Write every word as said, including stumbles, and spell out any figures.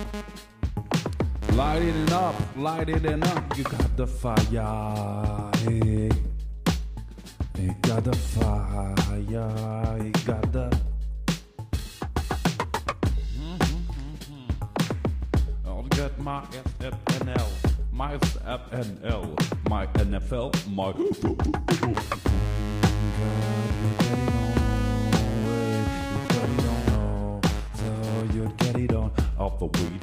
Light it up, light it up. You got the fire. Hey. You got the fire. You got the. I'll get my F F N L, my F F N L, my N F L, my. Off the weed